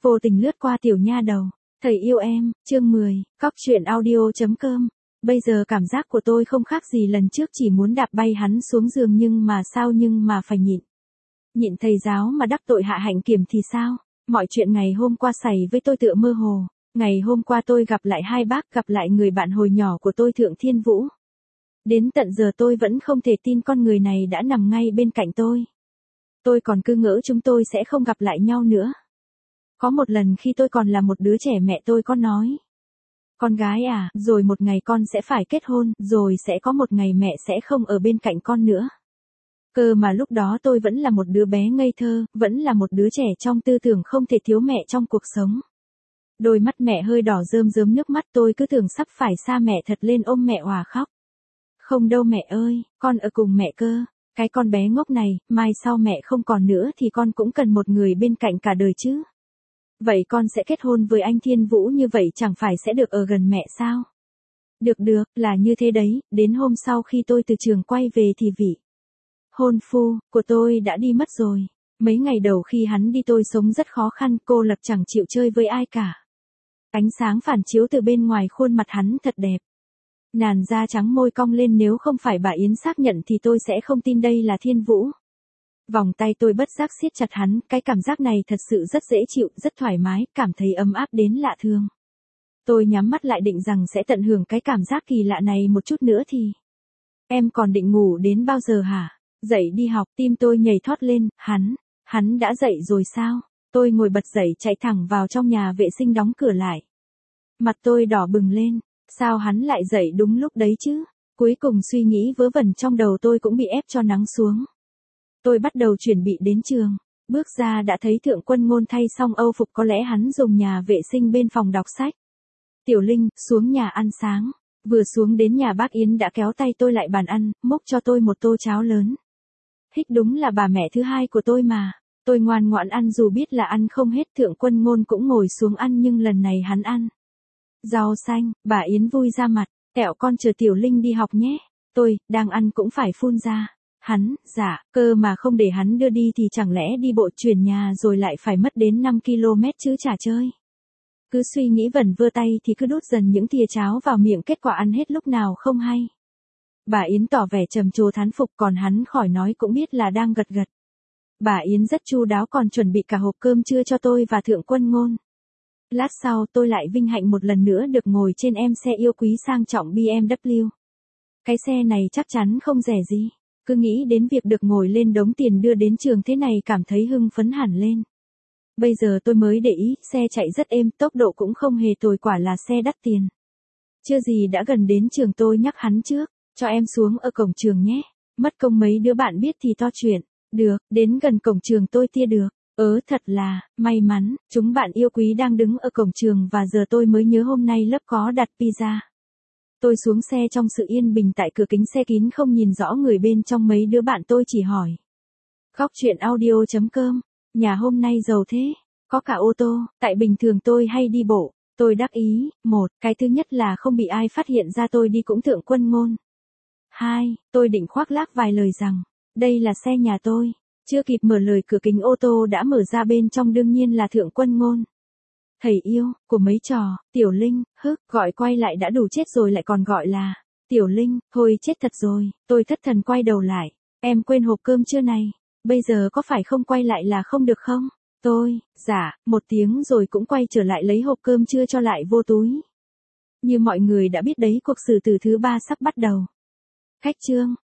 vô tình lướt qua tiểu nha đầu. Thầy yêu em, chương 10, cóc truyện audio.com. Bây giờ cảm giác của tôi không khác gì lần trước, chỉ muốn đạp bay hắn xuống giường nhưng mà phải nhịn. Nhịn thầy giáo mà đắc tội Hạ Hạnh Kiểm thì sao? Mọi chuyện ngày hôm qua xảy với tôi tựa mơ hồ. Ngày hôm qua tôi gặp lại hai bác, gặp lại người bạn hồi nhỏ của tôi Thượng Thiên Vũ. Đến tận giờ tôi vẫn không thể tin con người này đã nằm ngay bên cạnh tôi. Tôi còn cứ ngỡ chúng tôi sẽ không gặp lại nhau nữa. Có một lần khi tôi còn là một đứa trẻ, mẹ tôi có nói: con gái à, rồi một ngày con sẽ phải kết hôn, rồi sẽ có một ngày mẹ sẽ không ở bên cạnh con nữa. Cơ mà lúc đó tôi vẫn là một đứa bé ngây thơ, vẫn là một đứa trẻ trong tư tưởng không thể thiếu mẹ trong cuộc sống. Đôi mắt mẹ hơi đỏ rơm rớm nước mắt, tôi cứ tưởng sắp phải xa mẹ thật lên ôm mẹ òa khóc. Không đâu mẹ ơi, con ở cùng mẹ cơ. Cái con bé ngốc này, mai sau mẹ không còn nữa thì con cũng cần một người bên cạnh cả đời chứ. Vậy con sẽ kết hôn với anh Thiên Vũ, như vậy chẳng phải sẽ được ở gần mẹ sao? Được, là như thế đấy. Đến hôm sau khi tôi từ trường quay về thì vị hôn phu của tôi đã đi mất rồi. Mấy ngày đầu khi hắn đi tôi sống rất khó khăn, cô Lập chẳng chịu chơi với ai cả. Ánh sáng phản chiếu từ bên ngoài khuôn mặt hắn thật đẹp. Làn da trắng, môi cong lên, nếu không phải bà Yến xác nhận thì tôi sẽ không tin đây là Thiên Vũ. Vòng tay tôi bất giác siết chặt hắn, cái cảm giác này thật sự rất dễ chịu, rất thoải mái, cảm thấy ấm áp đến lạ thường. Tôi nhắm mắt lại định rằng sẽ tận hưởng cái cảm giác kỳ lạ này một chút nữa thì... Em còn định ngủ đến bao giờ hả? Dậy đi học. Tim tôi nhảy thoát lên. Hắn đã dậy rồi sao? Tôi ngồi bật dậy chạy thẳng vào trong nhà vệ sinh đóng cửa lại. Mặt tôi đỏ bừng lên. Sao hắn lại dậy đúng lúc đấy chứ? Cuối cùng suy nghĩ vớ vẩn trong đầu tôi cũng bị ép cho nắng xuống. Tôi bắt đầu chuẩn bị đến trường. Bước ra đã thấy Thượng Quân Ngôn thay xong âu phục, có lẽ hắn dùng nhà vệ sinh bên phòng đọc sách. Tiểu Linh, xuống nhà ăn sáng. Vừa xuống đến nhà bác Yến đã kéo tay tôi lại bàn ăn, múc cho tôi một tô cháo lớn. Hích, đúng là bà mẹ thứ hai của tôi mà. Tôi ngoan ngoãn ăn dù biết là ăn không hết. Thượng Quân Ngôn cũng ngồi xuống ăn nhưng lần này hắn ăn rau xanh. Bà Yến vui ra mặt. Tẹo con chờ Tiểu Linh đi học nhé. Tôi, đang ăn cũng phải phun ra. Hắn, dạ, cơ mà không để hắn đưa đi thì chẳng lẽ đi bộ chuyển nhà rồi lại phải mất đến 5 km chứ chả chơi. Cứ suy nghĩ vẩn vơ tay thì cứ đút dần những thìa cháo vào miệng, kết quả ăn hết lúc nào không hay. Bà Yến tỏ vẻ trầm trồ thán phục, còn hắn khỏi nói cũng biết là đang gật gật. Bà Yến rất chu đáo, còn chuẩn bị cả hộp cơm trưa cho tôi và Thượng Quân Ngôn. Lát sau tôi lại vinh hạnh một lần nữa được ngồi trên em xe yêu quý sang trọng BMW. Cái xe này chắc chắn không rẻ gì. Cứ nghĩ đến việc được ngồi lên đống tiền đưa đến trường thế này cảm thấy hưng phấn hẳn lên. Bây giờ tôi mới để ý, xe chạy rất êm, tốc độ cũng không hề tồi, quả là xe đắt tiền. Chưa gì đã gần đến trường, tôi nhắc hắn trước, cho em xuống ở cổng trường nhé. Mất công mấy đứa bạn biết thì to chuyện. Được, đến gần cổng trường tôi tia được. Thật là may mắn, chúng bạn yêu quý đang đứng ở cổng trường và giờ tôi mới nhớ hôm nay lớp có đặt pizza. Tôi xuống xe trong sự yên bình, tại cửa kính xe kín không nhìn rõ người bên trong. Mấy đứa bạn tôi chỉ hỏi: Cóc truyện audio.com, nhà hôm nay giàu thế, có cả ô tô. Tại bình thường tôi hay đi bộ. Tôi đắc ý: cái thứ nhất là không bị ai phát hiện ra tôi đi cũng Thượng Quân Ngôn. 2, tôi định khoác lác vài lời rằng đây là xe nhà tôi. Chưa kịp mở lời, cửa kính ô tô đã mở ra, bên trong đương nhiên là Thượng Quân Ngôn. Thầy yêu của mấy trò, Tiểu Linh, gọi quay lại đã đủ chết rồi lại còn gọi là Tiểu Linh, thôi chết thật rồi. Tôi thất thần quay đầu lại. Em quên hộp cơm trưa này. Bây giờ có phải không quay lại là không được không? Tôi, dạ, một tiếng rồi cũng quay trở lại lấy hộp cơm trưa cho lại vô túi. Như mọi người đã biết đấy, cuộc xử tử thứ 3 sắp bắt đầu. Khách trương,